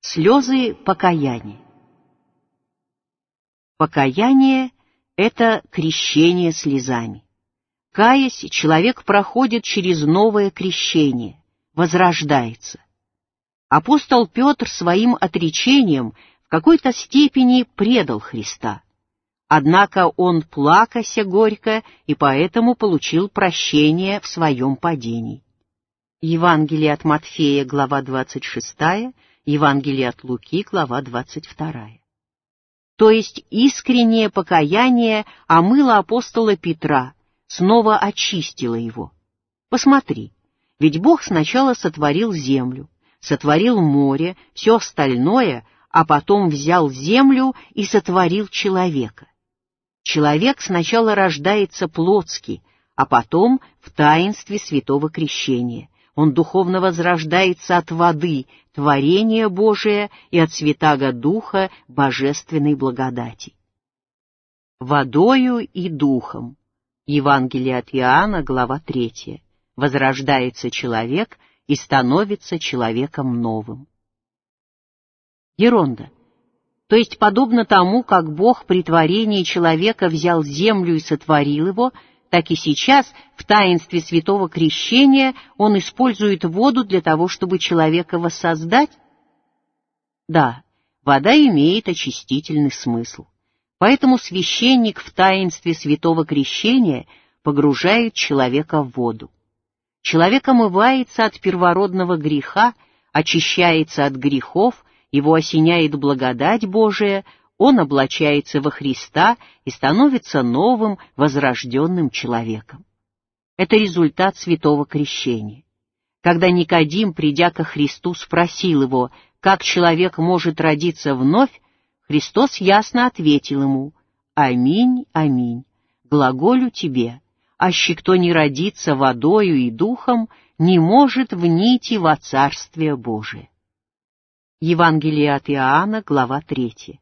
Слезы покаяния. Покаяние — это крещение слезами. Каясь, человек проходит через новое крещение, возрождается. Апостол Петр своим отречением в какой-то степени предал Христа. Однако он плакася горько и поэтому получил прощение в своем падении. Евангелие от Матфея, глава 26, Евангелие от Луки, глава 22. То есть искреннее покаяние омыло апостола Петра, снова очистило его. Посмотри, ведь Бог сначала сотворил землю, сотворил море, все остальное, а потом взял землю и сотворил человека. Человек сначала рождается плотски, а потом в таинстве святого крещения. Он духовно возрождается от воды, творения Божия, и от Святаго Духа, божественной благодати. Водою и духом. Евангелие от Иоанна, глава 3. Возрождается человек и становится человеком новым. Еронда. То есть, подобно тому, как Бог при творении человека взял землю и сотворил его, так и сейчас в таинстве святого крещения он использует воду для того, чтобы человека воссоздать? Да, вода имеет очистительный смысл. Поэтому священник в таинстве святого крещения погружает человека в воду. Человек омывается от первородного греха, очищается от грехов, его осеняет благодать Божия, он облачается во Христа и становится новым, возрожденным человеком. Это результат святого крещения. Когда Никодим, придя ко Христу, спросил его, как человек может родиться вновь, Христос ясно ответил ему: «Аминь, аминь, глаголю тебе, аще кто не родится водою и духом, не может внийти во Царствие Божие». Евангелие от Иоанна, глава 3.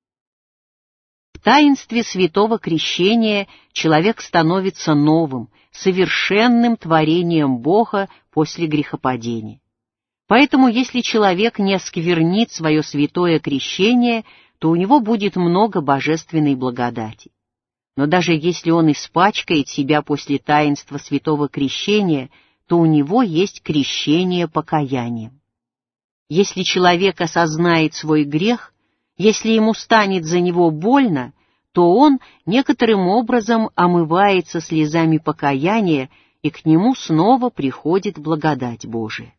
В таинстве святого крещения человек становится новым, совершенным творением Бога после грехопадения. Поэтому, если человек не осквернит свое святое крещение, то у него будет много божественной благодати. Но даже если он испачкает себя после таинства святого крещения, то у него есть крещение покаянием. Если человек осознает свой грех, если ему станет за него больно, то он некоторым образом омывается слезами покаяния, и к нему снова приходит благодать Божия.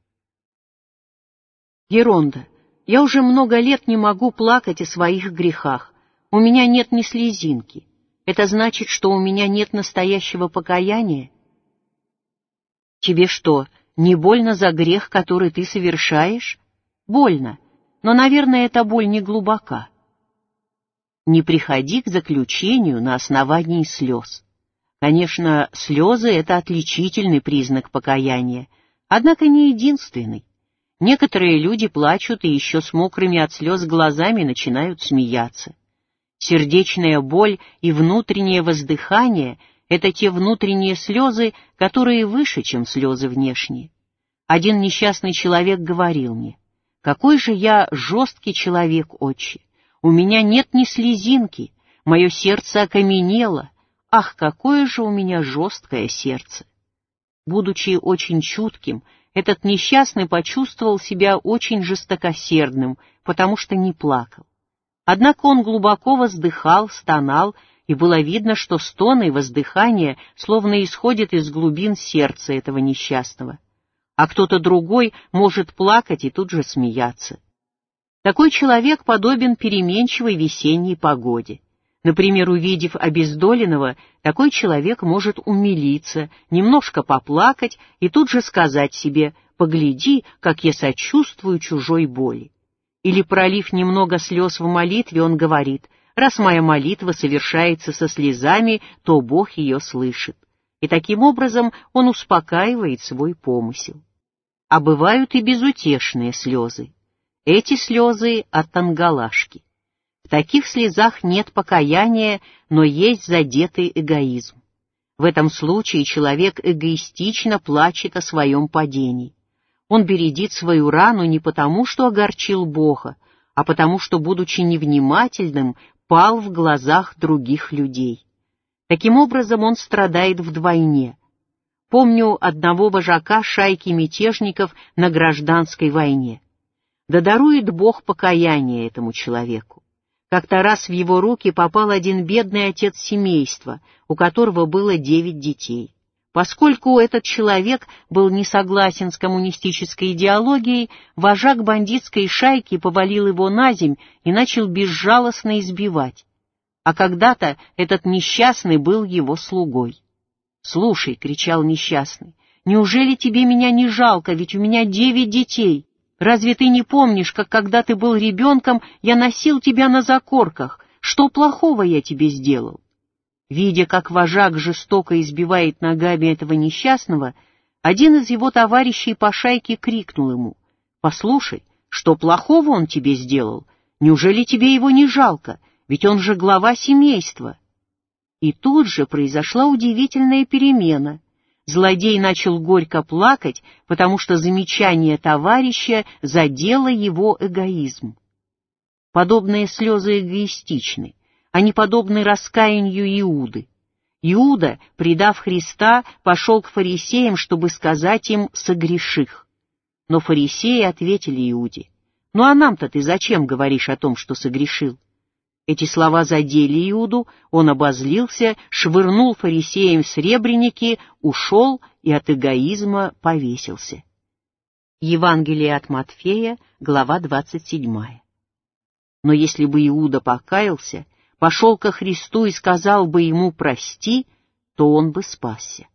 Еронда. Я уже много лет не могу плакать о своих грехах. У меня нет ни слезинки. Это значит, что у меня нет настоящего покаяния? Тебе что, не больно за грех, который ты совершаешь? Больно, но, наверное, эта боль не глубока. Не приходи к заключению на основании слез. Конечно, слезы — это отличительный признак покаяния, однако не единственный. Некоторые люди плачут и еще с мокрыми от слез глазами начинают смеяться. Сердечная боль и внутреннее воздыхание — это те внутренние слезы, которые выше, чем слезы внешние. Один несчастный человек говорил мне: «Какой же я жесткий человек, отче! У меня нет ни слезинки, мое сердце окаменело. Ах, какое же у меня жесткое сердце!» Будучи очень чутким, этот несчастный почувствовал себя очень жестокосердным, потому что не плакал. Однако он глубоко воздыхал, стонал, и было видно, что стоны и воздыхания словно исходят из глубин сердца этого несчастного. А кто-то другой может плакать и тут же смеяться. Такой человек подобен переменчивой весенней погоде. Например, увидев обездоленного, такой человек может умилиться, немножко поплакать и тут же сказать себе: «Погляди, как я сочувствую чужой боли». Или, пролив немного слез в молитве, он говорит: «Раз моя молитва совершается со слезами, то Бог ее слышит». И таким образом он успокаивает свой помысел. А бывают и безутешные слезы. Эти слезы от ангалашки. В таких слезах нет покаяния, но есть задетый эгоизм. В этом случае человек эгоистично плачет о своем падении. Он бередит свою рану не потому, что огорчил Бога, а потому, что, будучи невнимательным, пал в глазах других людей. Таким образом, он страдает вдвойне. Помню одного вожака шайки мятежников на гражданской войне. Да дарует Бог покаяние этому человеку. Как-то раз в его руки попал один бедный отец семейства, у которого было 9 детей. Поскольку этот человек был не согласен с коммунистической идеологией, вожак бандитской шайки повалил его наземь и начал безжалостно избивать. А когда-то этот несчастный был его слугой. «Слушай», — кричал несчастный, — «неужели тебе меня не жалко, ведь у меня 9 детей? Разве ты не помнишь, как когда ты был ребенком, я носил тебя на закорках? Что плохого я тебе сделал?» Видя, как вожак жестоко избивает ногами этого несчастного, один из его товарищей по шайке крикнул ему: «Послушай, что плохого он тебе сделал? Неужели тебе его не жалко? Ведь он же глава семейства». И тут же произошла удивительная перемена. Злодей начал горько плакать, потому что замечание товарища задело его эгоизм. Подобные слезы эгоистичны. Они подобны раскаянию Иуды. Иуда, предав Христа, пошел к фарисеям, чтобы сказать им «согреших». Но фарисеи ответили Иуде: «Ну а нам-то ты зачем говоришь о том, что согрешил?» Эти слова задели Иуду, он обозлился, швырнул фарисеям сребреники, ушел и от эгоизма повесился. Евангелие от Матфея, глава 27. Но если бы Иуда покаялся, пошел ко Христу и сказал бы ему «прости», то он бы спасся.